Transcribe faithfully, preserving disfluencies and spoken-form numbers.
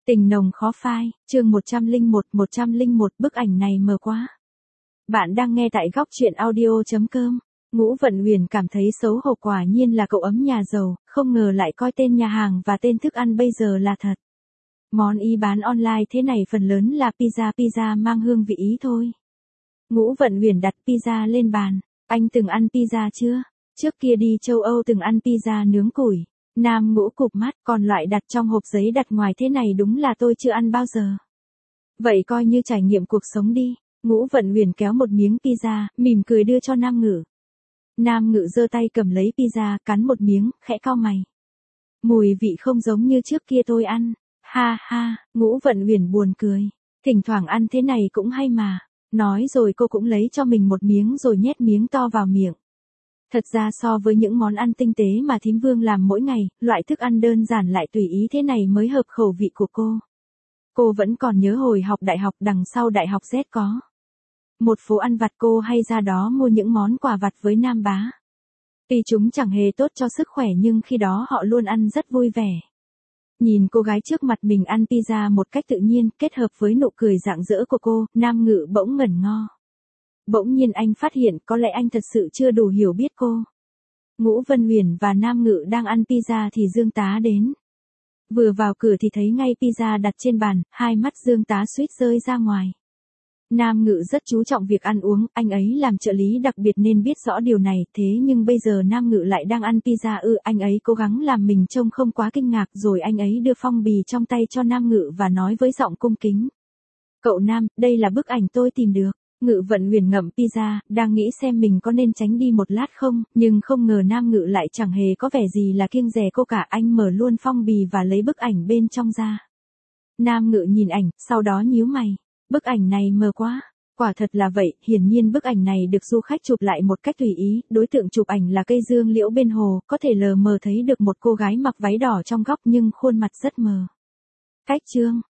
Tình nồng khó phai, chương một trăm lẻ một, một trăm lẻ một bức ảnh này mờ quá. Bạn đang nghe tại góc truyện audio.com. Ngũ Vận Huyền cảm thấy xấu hổ, quả nhiên là cậu ấm nhà giàu, không ngờ lại coi tên nhà hàng và tên thức ăn bây giờ là thật. Món Ý bán online thế này phần lớn là pizza, pizza mang hương vị Ý thôi. Ngũ Vận Huyền đặt pizza lên bàn. Anh từng ăn pizza chưa? Trước kia đi châu Âu từng ăn pizza nướng củi. Nam Ngũ cụp mắt, còn loại đặt trong hộp giấy đặt ngoài thế này đúng là tôi chưa ăn bao giờ. Vậy coi như trải nghiệm cuộc sống đi. Ngũ Vận Huyền kéo một miếng pizza, mỉm cười đưa cho Nam Ngự. Nam Ngự giơ tay cầm lấy pizza, cắn một miếng, khẽ cau mày. Mùi vị không giống như trước kia tôi ăn. Ha ha, Ngũ Vận Huyền buồn cười. Thỉnh thoảng ăn thế này cũng hay mà. Nói rồi cô cũng lấy cho mình một miếng rồi nhét miếng to vào miệng. Thật ra so với những món ăn tinh tế mà thím Vương làm mỗi ngày, loại thức ăn đơn giản lại tùy ý thế này mới hợp khẩu vị của cô. Cô vẫn còn nhớ hồi học đại học, đằng sau đại học Z có một phố ăn vặt, cô hay ra đó mua những món quà vặt với Nam Bá. Tuy chúng chẳng hề tốt cho sức khỏe nhưng khi đó họ luôn ăn rất vui vẻ. Nhìn cô gái trước mặt mình ăn pizza một cách tự nhiên, kết hợp với nụ cười rạng rỡ của cô, Nam Ngự bỗng ngẩn ngơ. Bỗng nhiên anh phát hiện có lẽ anh thật sự chưa đủ hiểu biết cô. Ngũ Vân Huyền và Nam Ngự đang ăn pizza thì Dương Tá đến. Vừa vào cửa thì thấy ngay pizza đặt trên bàn, hai mắt Dương Tá suýt rơi ra ngoài. Nam Ngự rất chú trọng việc ăn uống, anh ấy làm trợ lý đặc biệt nên biết rõ điều này, thế nhưng bây giờ Nam Ngự lại đang ăn pizza ư, anh ấy cố gắng làm mình trông không quá kinh ngạc rồi anh ấy đưa phong bì trong tay cho Nam Ngự và nói với giọng cung kính. Cậu Nam, đây là bức ảnh tôi tìm được. Ngự Vận Huyền ngậm pizza, đang nghĩ xem mình có nên tránh đi một lát không, nhưng không ngờ Nam Ngự lại chẳng hề có vẻ gì là kiêng dè cô cả, anh mở luôn phong bì và lấy bức ảnh bên trong ra. Nam Ngự nhìn ảnh, sau đó nhíu mày. Bức ảnh này mờ quá. Quả thật là vậy, hiển nhiên bức ảnh này được du khách chụp lại một cách tùy ý, đối tượng chụp ảnh là cây dương liễu bên hồ, có thể lờ mờ thấy được một cô gái mặc váy đỏ trong góc nhưng khuôn mặt rất mờ. Cách chương,